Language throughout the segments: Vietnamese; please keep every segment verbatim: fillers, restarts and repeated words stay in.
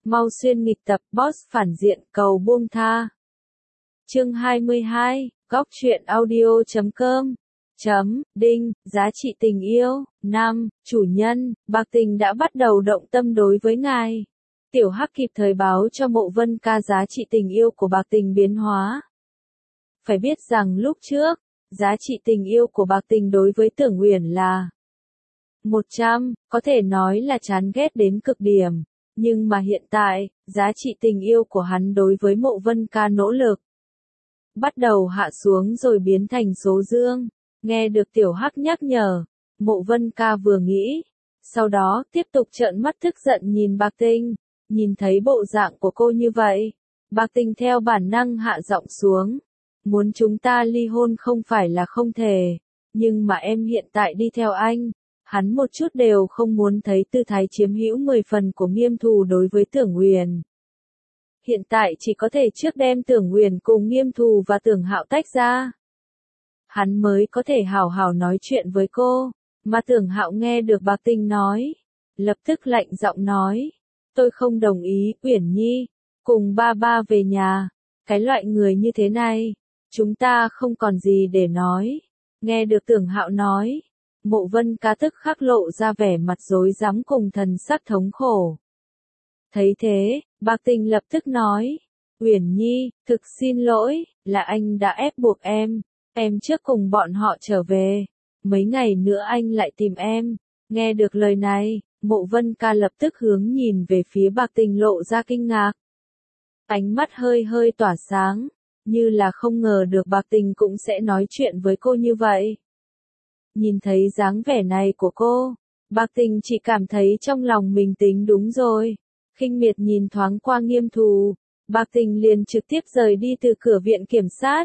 mau xuyên nghịch tập, boss phản diện, cầu buông tha. Chương hai mươi hai, góc truyện audio chấm com. Chấm, đinh, giá trị tình yêu. Năm, chủ nhân, Bạc Tình đã bắt đầu động tâm đối với ngài. Tiểu Hắc kịp thời báo cho Mộ Vân Ca giá trị tình yêu của Bạc Tình biến hóa. Phải biết rằng lúc trước, giá trị tình yêu của Bạc Tình đối với Tưởng Uyển là một trăm, có thể nói là chán ghét đến cực điểm. Nhưng mà hiện tại, giá trị tình yêu của hắn đối với Mộ Vân Ca nỗ lực bắt đầu hạ xuống rồi biến thành số dương. Nghe được Tiểu Hắc nhắc nhở, Mộ Vân Ca vừa nghĩ, sau đó tiếp tục trợn mắt tức giận nhìn Bạc Tình. Nhìn thấy bộ dạng của cô như vậy, Bạc Tình theo bản năng hạ giọng xuống. Muốn chúng ta ly hôn không phải là không thể, nhưng mà em hiện tại đi theo anh. Hắn một chút đều không muốn thấy tư thái chiếm hữu mười phần của Nghiêm Thù đối với Tưởng Uyển. Hiện tại chỉ có thể trước đem Tưởng Uyển cùng Nghiêm Thù và Tưởng Hạo tách ra. Hắn mới có thể hào hào nói chuyện với cô, mà Tưởng Hạo nghe được Bạc Tình nói, lập tức lạnh giọng nói, tôi không đồng ý, Uyển Nhi, cùng ba ba về nhà, cái loại người như thế này, chúng ta không còn gì để nói. Nghe được Tưởng Hạo nói, Mộ Vân Ca tức khắc lộ ra vẻ mặt rối rắm cùng thần sắc thống khổ. Thấy thế, Bạc Tình lập tức nói, Uyển Nhi, thực xin lỗi, là anh đã ép buộc em, em trước cùng bọn họ trở về, mấy ngày nữa anh lại tìm em. Nghe được lời này, Mộ Vân Ca lập tức hướng nhìn về phía Bạc Tình lộ ra kinh ngạc. Ánh mắt hơi hơi tỏa sáng, như là không ngờ được Bạc Tình cũng sẽ nói chuyện với cô như vậy. Nhìn thấy dáng vẻ này của cô, Bạc Tình chỉ cảm thấy trong lòng mình tính đúng rồi. Khinh miệt nhìn thoáng qua Nghiêm Thù, Bạc Tình liền trực tiếp rời đi từ cửa viện kiểm sát.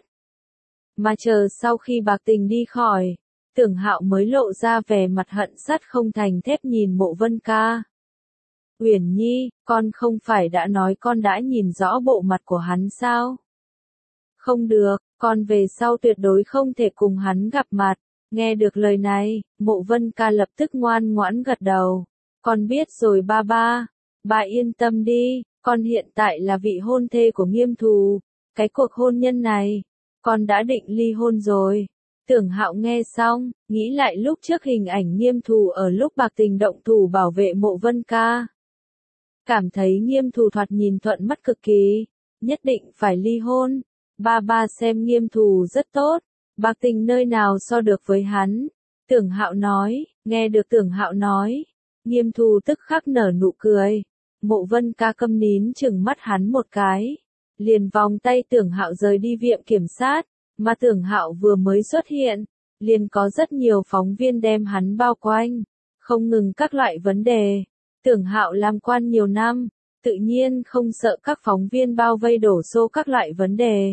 Mà chờ sau khi Bạc Tình đi khỏi, Tưởng Hạo mới lộ ra vẻ mặt hận sắt không thành thép nhìn Mộ Vân Ca. Uyển Nhi, con không phải đã nói con đã nhìn rõ bộ mặt của hắn sao? Không được, con về sau tuyệt đối không thể cùng hắn gặp mặt. Nghe được lời này, Mộ Vân Ca lập tức ngoan ngoãn gật đầu. Con biết rồi ba ba, bà yên tâm đi, con hiện tại là vị hôn thê của Nghiêm Thù. Cái cuộc hôn nhân này, con đã định ly hôn rồi. Tưởng Hạo nghe xong, nghĩ lại lúc trước hình ảnh Nghiêm Thù ở lúc Bạc Tình động thủ bảo vệ Mộ Vân Ca. Cảm thấy Nghiêm Thù thoạt nhìn thuận mắt cực kỳ, nhất định phải ly hôn. Ba ba xem Nghiêm Thù rất tốt, Bạc Tình nơi nào so được với hắn. Tưởng Hạo nói, nghe được Tưởng Hạo nói, Nghiêm Thù tức khắc nở nụ cười. Mộ Vân Ca câm nín chừng mắt hắn một cái, liền vòng tay Tưởng Hạo rời đi viện kiểm sát. Mà Tưởng Hạo vừa mới xuất hiện, liền có rất nhiều phóng viên đem hắn bao quanh, không ngừng các loại vấn đề. Tưởng Hạo làm quan nhiều năm, tự nhiên không sợ các phóng viên bao vây đổ xô các loại vấn đề.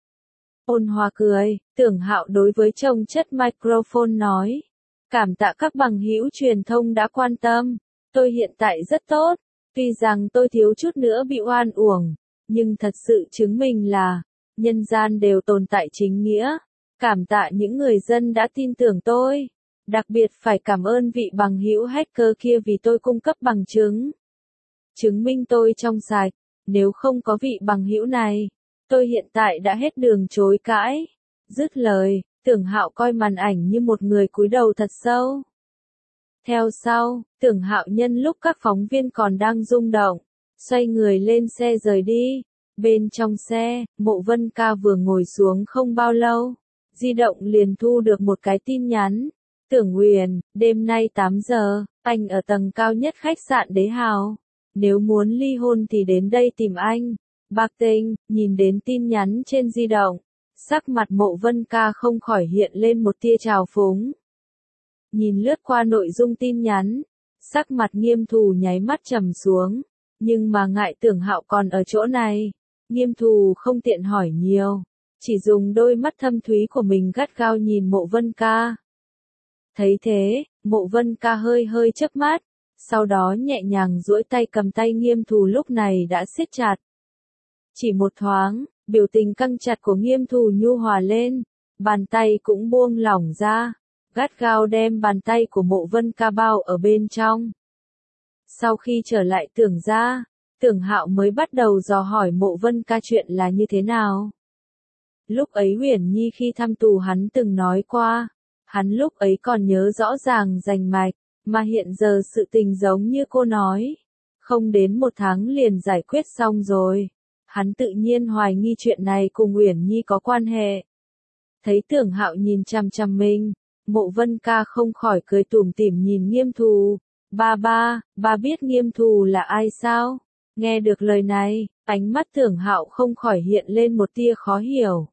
Ôn hòa cười, Tưởng Hạo đối với chồng chất microphone nói, cảm tạ các bằng hữu truyền thông đã quan tâm, tôi hiện tại rất tốt, tuy rằng tôi thiếu chút nữa bị oan uổng, nhưng thật sự chứng minh là nhân gian đều tồn tại chính nghĩa. Cảm tạ những người dân đã tin tưởng tôi. Đặc biệt phải cảm ơn vị bằng hữu hacker kia vì tôi cung cấp bằng chứng. Chứng minh tôi trong sạch. Nếu không có vị bằng hữu này, tôi hiện tại đã hết đường chối cãi. Dứt lời, Tưởng Hạo coi màn ảnh như một người cúi đầu thật sâu. Theo sau, Tưởng Hạo nhân lúc các phóng viên còn đang rung động, xoay người lên xe rời đi. Bên trong xe, Mộ Vân Ca vừa ngồi xuống không bao lâu, di động liền thu được một cái tin nhắn. Tưởng Uyển, đêm nay tám giờ, anh ở tầng cao nhất khách sạn Đế Hào. Nếu muốn ly hôn thì đến đây tìm anh. Bạc Tình, nhìn đến tin nhắn trên di động, sắc mặt Mộ Vân Ca không khỏi hiện lên một tia trào phúng. Nhìn lướt qua nội dung tin nhắn, sắc mặt Nghiêm Thù nháy mắt trầm xuống, nhưng mà ngại Tưởng Hạo còn ở chỗ này. Nghiêm Thù không tiện hỏi nhiều, chỉ dùng đôi mắt thâm thúy của mình gắt gao nhìn Mộ Vân Ca. Thấy thế, Mộ Vân Ca hơi hơi chớp mắt, sau đó nhẹ nhàng duỗi tay cầm tay Nghiêm Thù lúc này đã siết chặt. Chỉ một thoáng, biểu tình căng chặt của Nghiêm Thù nhu hòa lên, bàn tay cũng buông lỏng ra, gắt gao đem bàn tay của Mộ Vân Ca bao ở bên trong. Sau khi trở lại Tưởng gia, Tưởng Hạo mới bắt đầu dò hỏi Mộ Vân Ca chuyện là như thế nào. Lúc ấy Uyển Nhi khi thăm tù hắn từng nói qua, hắn lúc ấy còn nhớ rõ ràng rành mạch, mà hiện giờ sự tình giống như cô nói. Không đến một tháng liền giải quyết xong rồi. Hắn tự nhiên hoài nghi chuyện này cùng Uyển Nhi có quan hệ. Thấy Tưởng Hạo nhìn chằm chằm mình, Mộ Vân Ca không khỏi cười tủm tỉm nhìn Nghiêm Thù. Ba ba, ba biết Nghiêm Thù là ai sao? Nghe được lời này, ánh mắt Tưởng Hạo không khỏi hiện lên một tia khó hiểu.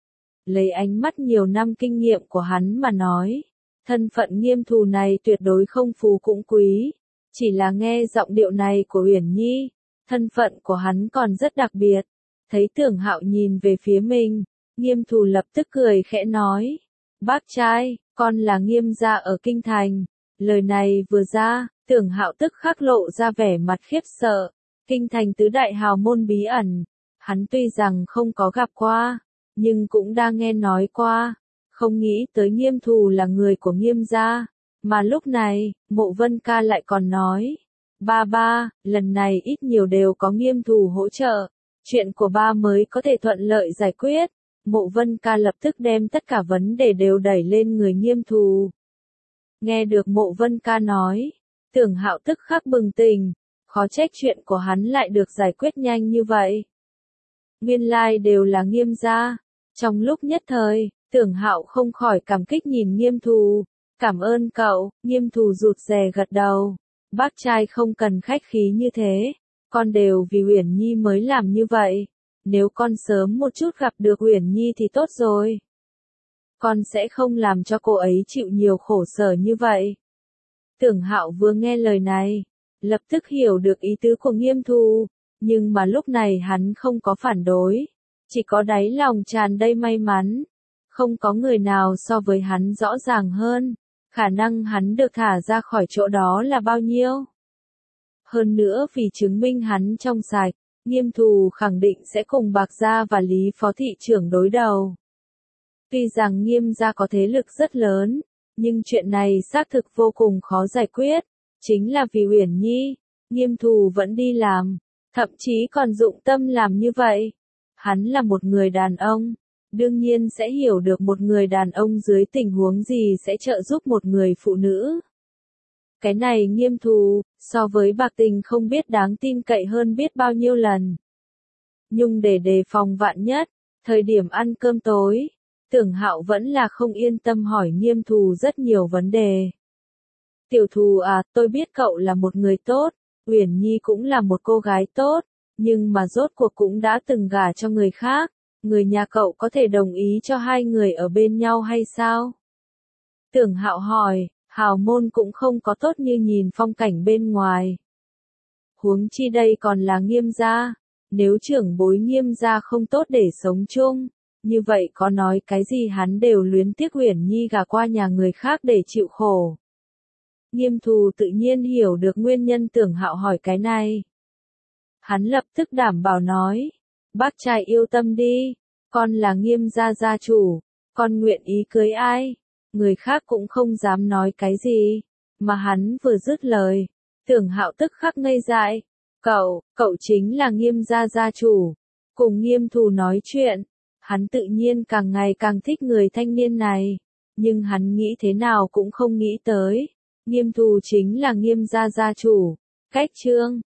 Lấy ánh mắt nhiều năm kinh nghiệm của hắn mà nói, thân phận Nghiêm Thù này tuyệt đối không phú cũng quý. Chỉ là nghe giọng điệu này của Uyển Nhi, thân phận của hắn còn rất đặc biệt. Thấy Tưởng Hạo nhìn về phía mình, Nghiêm Thù lập tức cười khẽ nói. Bác trai, con là Nghiêm gia ở Kinh Thành. Lời này vừa ra, Tưởng Hạo tức khắc lộ ra vẻ mặt khiếp sợ. Kinh Thành tứ đại hào môn bí ẩn, hắn tuy rằng không có gặp qua, nhưng cũng đang nghe nói qua. Không nghĩ tới Nghiêm Thù là người của Nghiêm gia. Mà lúc này, Mộ Vân Ca lại còn nói, ba ba, lần này ít nhiều đều có Nghiêm Thù hỗ trợ, chuyện của ba mới có thể thuận lợi giải quyết. Mộ Vân Ca lập tức đem tất cả vấn đề đều đẩy lên người Nghiêm Thù. Nghe được Mộ Vân Ca nói, Tưởng Hạo tức khắc bừng tỉnh, khó trách chuyện của hắn lại được giải quyết nhanh như vậy. Nguyên lai đều là Nghiêm gia. Trong lúc nhất thời, Tưởng Hạo không khỏi cảm kích nhìn Nghiêm Thù. Cảm ơn cậu, Nghiêm Thù rụt rè gật đầu. Bác trai không cần khách khí như thế, con đều vì Uyển Nhi mới làm như vậy. Nếu con sớm một chút gặp được Uyển Nhi thì tốt rồi. Con sẽ không làm cho cô ấy chịu nhiều khổ sở như vậy. Tưởng Hạo vừa nghe lời này, lập tức hiểu được ý tứ của Nghiêm Thù, nhưng mà lúc này hắn không có phản đối, chỉ có đáy lòng tràn đầy may mắn. Không có người nào so với hắn rõ ràng hơn, khả năng hắn được thả ra khỏi chỗ đó là bao nhiêu. Hơn nữa vì chứng minh hắn trong sạch, Nghiêm Thù khẳng định sẽ cùng Bạc Gia và Lý Phó Thị trưởng đối đầu. Tuy rằng Nghiêm gia có thế lực rất lớn, nhưng chuyện này xác thực vô cùng khó giải quyết. Chính là vì Uyển Nhi, Nghiêm Thù vẫn đi làm, thậm chí còn dụng tâm làm như vậy. Hắn là một người đàn ông, đương nhiên sẽ hiểu được một người đàn ông dưới tình huống gì sẽ trợ giúp một người phụ nữ. Cái này Nghiêm Thù, so với Bạc Tình không biết đáng tin cậy hơn biết bao nhiêu lần. Nhưng để đề phòng vạn nhất, thời điểm ăn cơm tối, Tưởng Hạo vẫn là không yên tâm hỏi Nghiêm Thù rất nhiều vấn đề. Tiểu Thù à, tôi biết cậu là một người tốt, Uyển Nhi cũng là một cô gái tốt, nhưng mà rốt cuộc cũng đã từng gả cho người khác, người nhà cậu có thể đồng ý cho hai người ở bên nhau hay sao? Tưởng Hạo hỏi, hào môn cũng không có tốt như nhìn phong cảnh bên ngoài. Huống chi đây còn là Nghiêm gia, nếu trưởng bối Nghiêm gia không tốt để sống chung, như vậy có nói cái gì hắn đều luyến tiếc Uyển Nhi gả qua nhà người khác để chịu khổ. Nghiêm Thù tự nhiên hiểu được nguyên nhân Tưởng Hạo hỏi cái này. Hắn lập tức đảm bảo nói, bác trai yêu tâm đi, con là Nghiêm gia gia chủ, con nguyện ý cưới ai, người khác cũng không dám nói cái gì. Mà hắn vừa dứt lời, Tưởng Hạo tức khắc ngây dại, cậu, cậu chính là Nghiêm gia gia chủ. Cùng Nghiêm Thù nói chuyện, hắn tự nhiên càng ngày càng thích người thanh niên này, nhưng hắn nghĩ thế nào cũng không nghĩ tới, Nghiêm Thù chính là Nghiêm gia gia chủ. Cách chương